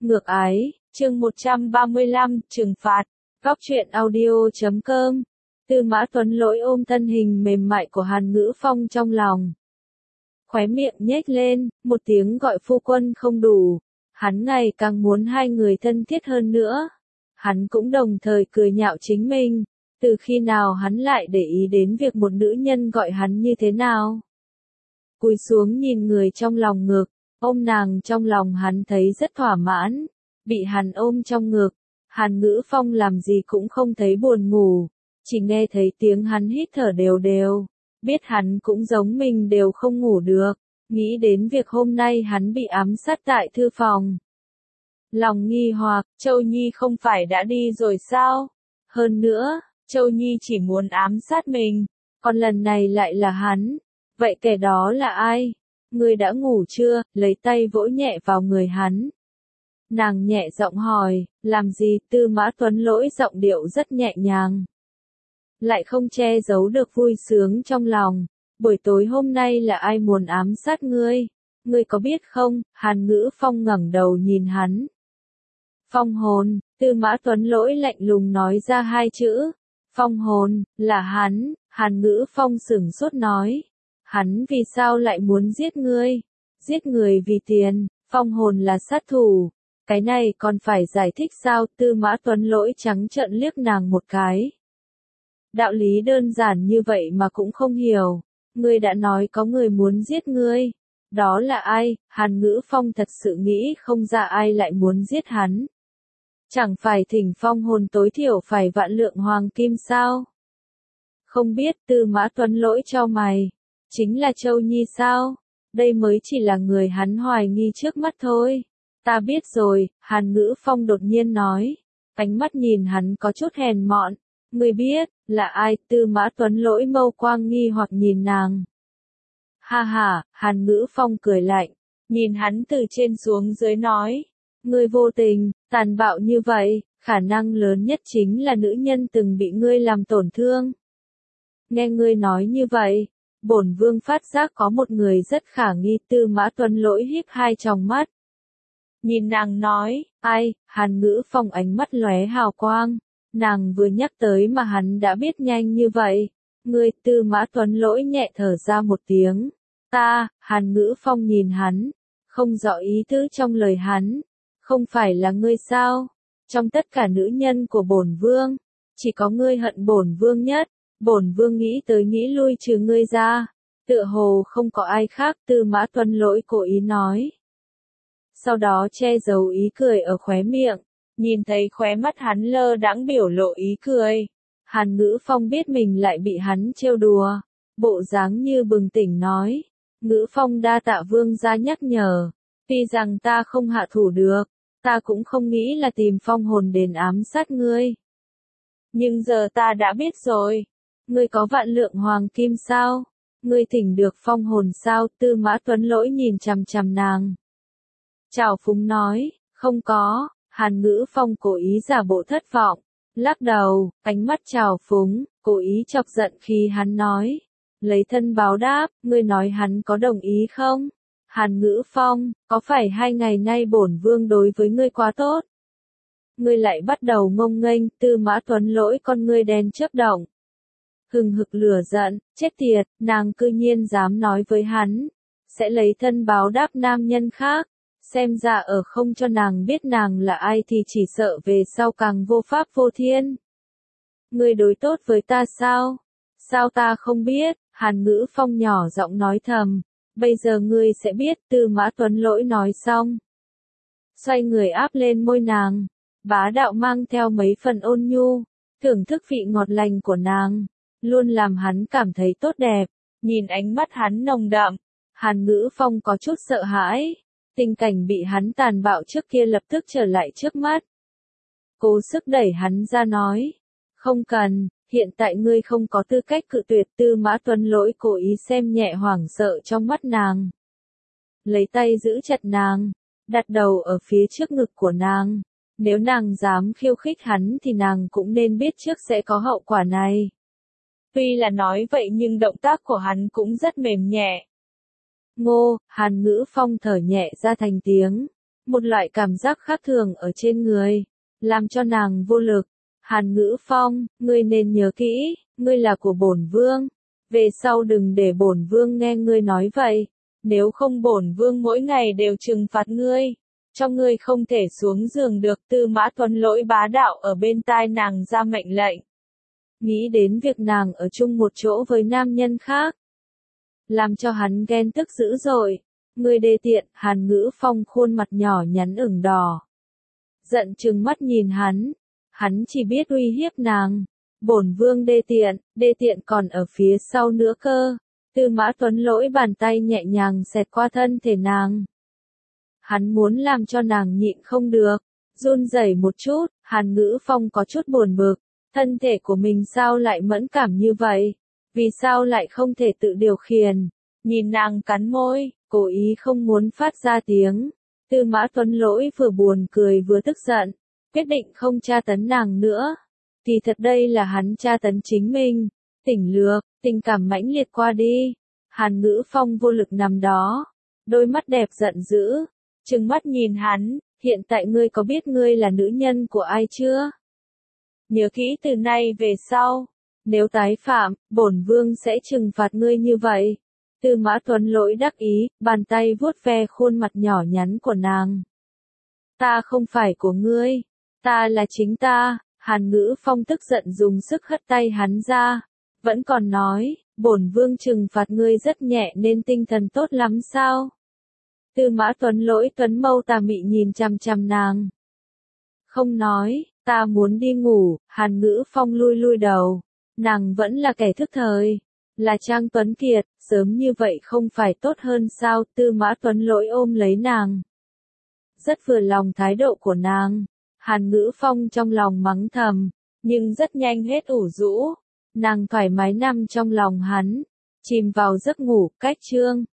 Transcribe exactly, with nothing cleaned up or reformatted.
Ngược ái, chương một trăm ba mươi lăm, trừng phạt. Góc truyện audio chấm com. Tư Mã Tuấn Lỗi ôm thân hình mềm mại của Hàn Ngữ Phong trong lòng. Khóe miệng nhếch lên, một tiếng gọi phu quân không đủ. Hắn ngày càng muốn hai người thân thiết hơn nữa. Hắn cũng đồng thời cười nhạo chính mình. Từ khi nào hắn lại để ý đến việc một nữ nhân gọi hắn như thế nào? Cúi xuống nhìn người trong lòng ngực, ôm nàng trong lòng hắn thấy rất thỏa mãn. Bị hắn ôm trong ngực, Hàn Ngữ Phong làm gì cũng không thấy buồn ngủ, chỉ nghe thấy tiếng hắn hít thở đều đều, biết hắn cũng giống mình đều không ngủ được, nghĩ đến việc hôm nay hắn bị ám sát tại thư phòng. Lòng nghi hoặc, Châu Nhi không phải đã đi rồi sao? Hơn nữa, Châu Nhi chỉ muốn ám sát mình, còn lần này lại là hắn. Vậy kẻ đó là ai? Ngươi đã ngủ chưa? Lấy tay vỗ nhẹ vào người hắn. Nàng nhẹ giọng hỏi, làm gì? Tư Mã Tuấn Lỗi giọng điệu rất nhẹ nhàng. Lại không che giấu được vui sướng trong lòng. Buổi tối hôm nay là ai muốn ám sát ngươi? Ngươi có biết không? Hàn Ngữ Phong ngẩng đầu nhìn hắn. Phong hồn, Tư Mã Tuấn Lỗi lạnh lùng nói ra hai chữ. Phong hồn, là hắn. Hàn Ngữ Phong sửng sốt nói. Hắn vì sao lại muốn giết ngươi? Giết người vì tiền, phong hồn là sát thủ. Cái này còn phải giải thích sao? Tư Mã Tuấn Lỗi trắng trợn liếc nàng một cái. Đạo lý đơn giản như vậy mà cũng không hiểu. Ngươi đã nói có người muốn giết ngươi. Đó là ai? Hàn Ngữ Phong thật sự nghĩ không ra ai lại muốn giết hắn. Chẳng phải thỉnh phong hồn tối thiểu phải vạn lượng hoàng kim sao? Không biết. Tư Mã Tuấn Lỗi cho mày. Chính là Châu Nhi sao? Đây mới chỉ là người hắn hoài nghi trước mắt thôi. Ta biết rồi, Hàn Ngữ Phong đột nhiên nói. Ánh mắt nhìn hắn có chút hèn mọn. Ngươi biết, là ai? Tư Mã Tuấn Lỗi mâu quang nghi hoặc nhìn nàng. Ha ha, Hàn Ngữ Phong cười lạnh. Nhìn hắn từ trên xuống dưới nói. Ngươi vô tình, tàn bạo như vậy, khả năng lớn nhất chính là nữ nhân từng bị ngươi làm tổn thương. Nghe ngươi nói như vậy. Bổn vương phát giác có một người rất khả nghi. Tư Mã Tuấn Lỗi híp hai tròng mắt. Nhìn nàng nói, ai? Hàn Ngữ Phong ánh mắt lóe hào quang. Nàng vừa nhắc tới mà hắn đã biết nhanh như vậy. Ngươi? Tư Mã Tuấn Lỗi nhẹ thở ra một tiếng. Ta? Hàn Ngữ Phong nhìn hắn. Không rõ ý tứ trong lời hắn. Không phải là ngươi sao? Trong tất cả nữ nhân của bổn vương, chỉ có ngươi hận bổn vương nhất. Bổn vương nghĩ tới nghĩ lui trừ ngươi ra, tựa hồ không có ai khác. Tư Mã Tuấn Lỗi cố ý nói. Sau đó che giấu ý cười ở khóe miệng, nhìn thấy khóe mắt hắn lơ đãng biểu lộ ý cười. Hàn Ngữ Phong biết mình lại bị hắn trêu đùa, bộ dáng như bừng tỉnh nói. Ngữ Phong đa tạ vương gia nhắc nhở, tuy rằng ta không hạ thủ được, ta cũng không nghĩ là tìm phong hồn đến ám sát ngươi. Nhưng giờ ta đã biết rồi. Ngươi có vạn lượng hoàng kim sao? Ngươi thỉnh được phong hồn sao? Tư Mã Tuấn Lỗi nhìn chằm chằm nàng. Trào phúng nói, không có. Hàn Ngữ Phong cố ý giả bộ thất vọng, lắc đầu, ánh mắt trào phúng, cố ý chọc giận khi hắn nói. Lấy thân báo đáp, ngươi nói hắn có đồng ý không? Hàn Ngữ Phong, có phải hai ngày nay bổn vương đối với ngươi quá tốt? Ngươi lại bắt đầu ngông nghênh. Tư Mã Tuấn Lỗi con ngươi đen chớp động. Hừng hực lửa giận, chết tiệt, nàng cư nhiên dám nói với hắn, sẽ lấy thân báo đáp nam nhân khác, xem ra ở không cho nàng biết nàng là ai thì chỉ sợ về sau càng vô pháp vô thiên. Ngươi đối tốt với ta sao? Sao ta không biết? Hàn Ngữ Phong nhỏ giọng nói thầm, bây giờ ngươi sẽ biết. Tư Mã Tuấn Lỗi nói xong, xoay người áp lên môi nàng, bá đạo mang theo mấy phần ôn nhu, thưởng thức vị ngọt lành của nàng. Luôn làm hắn cảm thấy tốt đẹp. Nhìn ánh mắt hắn nồng đậm, Hàn Ngữ Phong có chút sợ hãi. Tình cảnh bị hắn tàn bạo trước kia lập tức trở lại trước mắt. Cố sức đẩy hắn ra nói. Không cần, hiện tại ngươi không có tư cách cự tuyệt. Tư Mã Tuấn Lỗi cố ý xem nhẹ hoảng sợ trong mắt nàng. Lấy tay giữ chặt nàng, đặt đầu ở phía trước ngực của nàng. Nếu nàng dám khiêu khích hắn thì nàng cũng nên biết trước sẽ có hậu quả này. Tuy là nói vậy nhưng động tác của hắn cũng rất mềm nhẹ. Ngô, Hàn Ngữ Phong thở nhẹ ra thành tiếng. một loại cảm giác khác thường ở trên người, làm cho nàng vô lực. Hàn Ngữ Phong, ngươi nên nhớ kỹ, ngươi là của bổn vương. Về sau đừng để bổn vương nghe ngươi nói vậy. Nếu không bổn vương mỗi ngày đều trừng phạt ngươi. Cho ngươi không thể xuống giường được. Tư Mã Tuấn Lỗi bá đạo ở bên tai nàng ra mệnh lệnh. Nghĩ đến việc nàng ở chung một chỗ với nam nhân khác. Làm cho hắn ghen tức dữ dội. Ngươi đê tiện, Hàn Ngữ Phong khuôn mặt nhỏ nhắn ửng đỏ. Giận trừng mắt nhìn hắn. Hắn chỉ biết uy hiếp nàng. Bổn vương đê tiện, đê tiện còn ở phía sau nữa cơ. Tư Mã Tuấn Lỗi bàn tay nhẹ nhàng xẹt qua thân thể nàng. Hắn muốn làm cho nàng nhịn không được. Run rẩy một chút, Hàn Ngữ Phong có chút buồn bực. Thân thể của mình sao lại mẫn cảm như vậy? Vì sao lại không thể tự điều khiển? Nhìn nàng cắn môi, cố ý không muốn phát ra tiếng. Tư Mã Tuấn Lỗi vừa buồn cười vừa tức giận. Quyết định không tra tấn nàng nữa. Thì thật đây là hắn tra tấn chính mình. Tỉnh lược, tình cảm mãnh liệt qua đi. Hàn Ngữ Phong vô lực nằm đó. Đôi mắt đẹp giận dữ. Trừng mắt nhìn hắn, hiện tại ngươi có biết ngươi là nữ nhân của ai chưa? Nhớ kỹ từ nay về sau. Nếu tái phạm, bổn vương sẽ trừng phạt ngươi như vậy. Tư Mã Tuấn Lỗi đắc ý, bàn tay vuốt ve khuôn mặt nhỏ nhắn của nàng. Ta không phải của ngươi. Ta là chính ta. Hàn Ngữ Phong tức giận dùng sức hất tay hắn ra. Vẫn còn nói, bổn vương trừng phạt ngươi rất nhẹ nên tinh thần tốt lắm sao? Tư Mã Tuấn Lỗi tuấn mâu tà mị nhìn chằm chằm nàng. Không nói, ta muốn đi ngủ. Hàn Ngữ Phong lui lui đầu. Nàng vẫn là kẻ thức thời. Là Trang Tuấn Kiệt, sớm như vậy không phải tốt hơn sao? Tư Mã Tuấn Lỗi ôm lấy nàng. Rất vừa lòng thái độ của nàng. Hàn Ngữ Phong trong lòng mắng thầm, nhưng rất nhanh hết ủ rũ. Nàng thoải mái nằm trong lòng hắn, chìm vào giấc ngủ. Cách chương